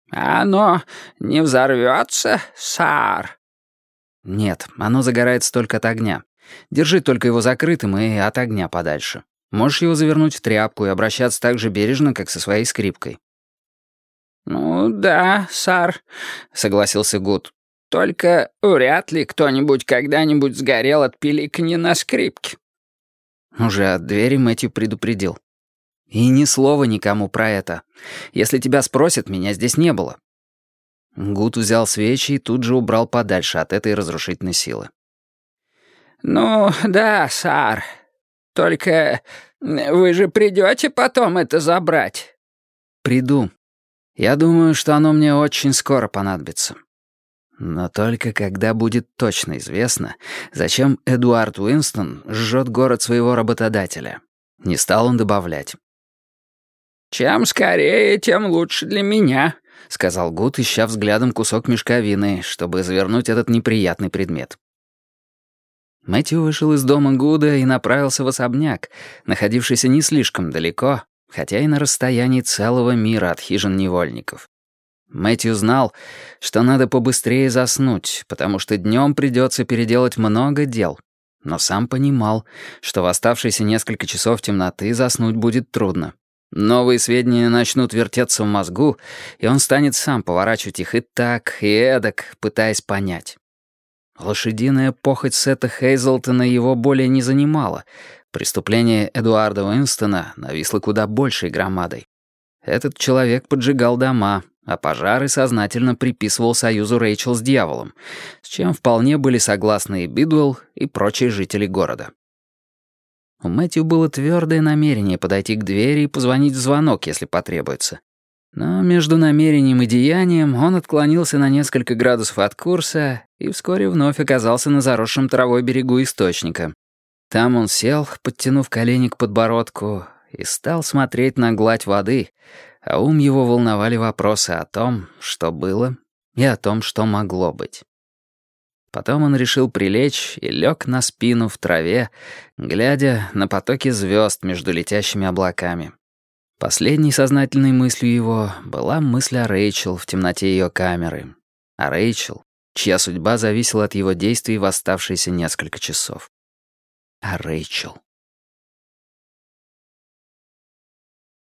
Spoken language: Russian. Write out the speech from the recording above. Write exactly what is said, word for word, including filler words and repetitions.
А оно не взорвется, сар?» «Нет, оно загорается только от огня. Держи только его закрытым и от огня подальше. Можешь его завернуть в тряпку и обращаться так же бережно, как со своей скрипкой». «Ну да, сар», — согласился Гуд. «Только вряд ли кто-нибудь когда-нибудь сгорел от пиликанья на скрипке». Уже от двери Мэтью предупредил. «И ни слова никому про это. Если тебя спросят, меня здесь не было». Гуд взял свечи и тут же убрал подальше от этой разрушительной силы. «Ну да, сар. Только вы же придете потом это забрать?» «Приду. Я думаю, что оно мне очень скоро понадобится. Но только когда будет точно известно, зачем Эдуард Уинстон жжет город своего работодателя». Не стал он добавлять. «Чем скорее, тем лучше для меня», — сказал Гуд, ища взглядом кусок мешковины, чтобы завернуть этот неприятный предмет. Мэтью вышел из дома Гуда и направился в особняк, находившийся не слишком далеко, хотя и на расстоянии целого мира от хижин невольников. Мэтью знал, что надо побыстрее заснуть, потому что днем придется переделать много дел, но сам понимал, что в оставшиеся несколько часов темноты заснуть будет трудно. Новые сведения начнут вертеться в мозгу, и он станет сам поворачивать их и так, и эдак, пытаясь понять. Лошадиная похоть Сета Хейзлтона его более не занимала. Преступление Эдуарда Уинстона нависло куда большей громадой. Этот человек поджигал дома, а пожары сознательно приписывал союзу Рэйчел с дьяволом, с чем вполне были согласны и Бидуэлл, и прочие жители города. У Мэтью было твердое намерение подойти к двери и позвонить в звонок, если потребуется. Но между намерением и деянием он отклонился на несколько градусов от курса и вскоре вновь оказался на заросшем травой берегу источника. Там он сел, подтянув колени к подбородку, и стал смотреть на гладь воды, а ум его волновали вопросы о том, что было, и о том, что могло быть. Потом он решил прилечь и лег на спину в траве, глядя на потоки звезд между летящими облаками. Последней сознательной мыслью его была мысль о Рэйчел в темноте ее камеры. О Рэйчел, чья судьба зависела от его действий в оставшиеся несколько часов. О Рэйчел.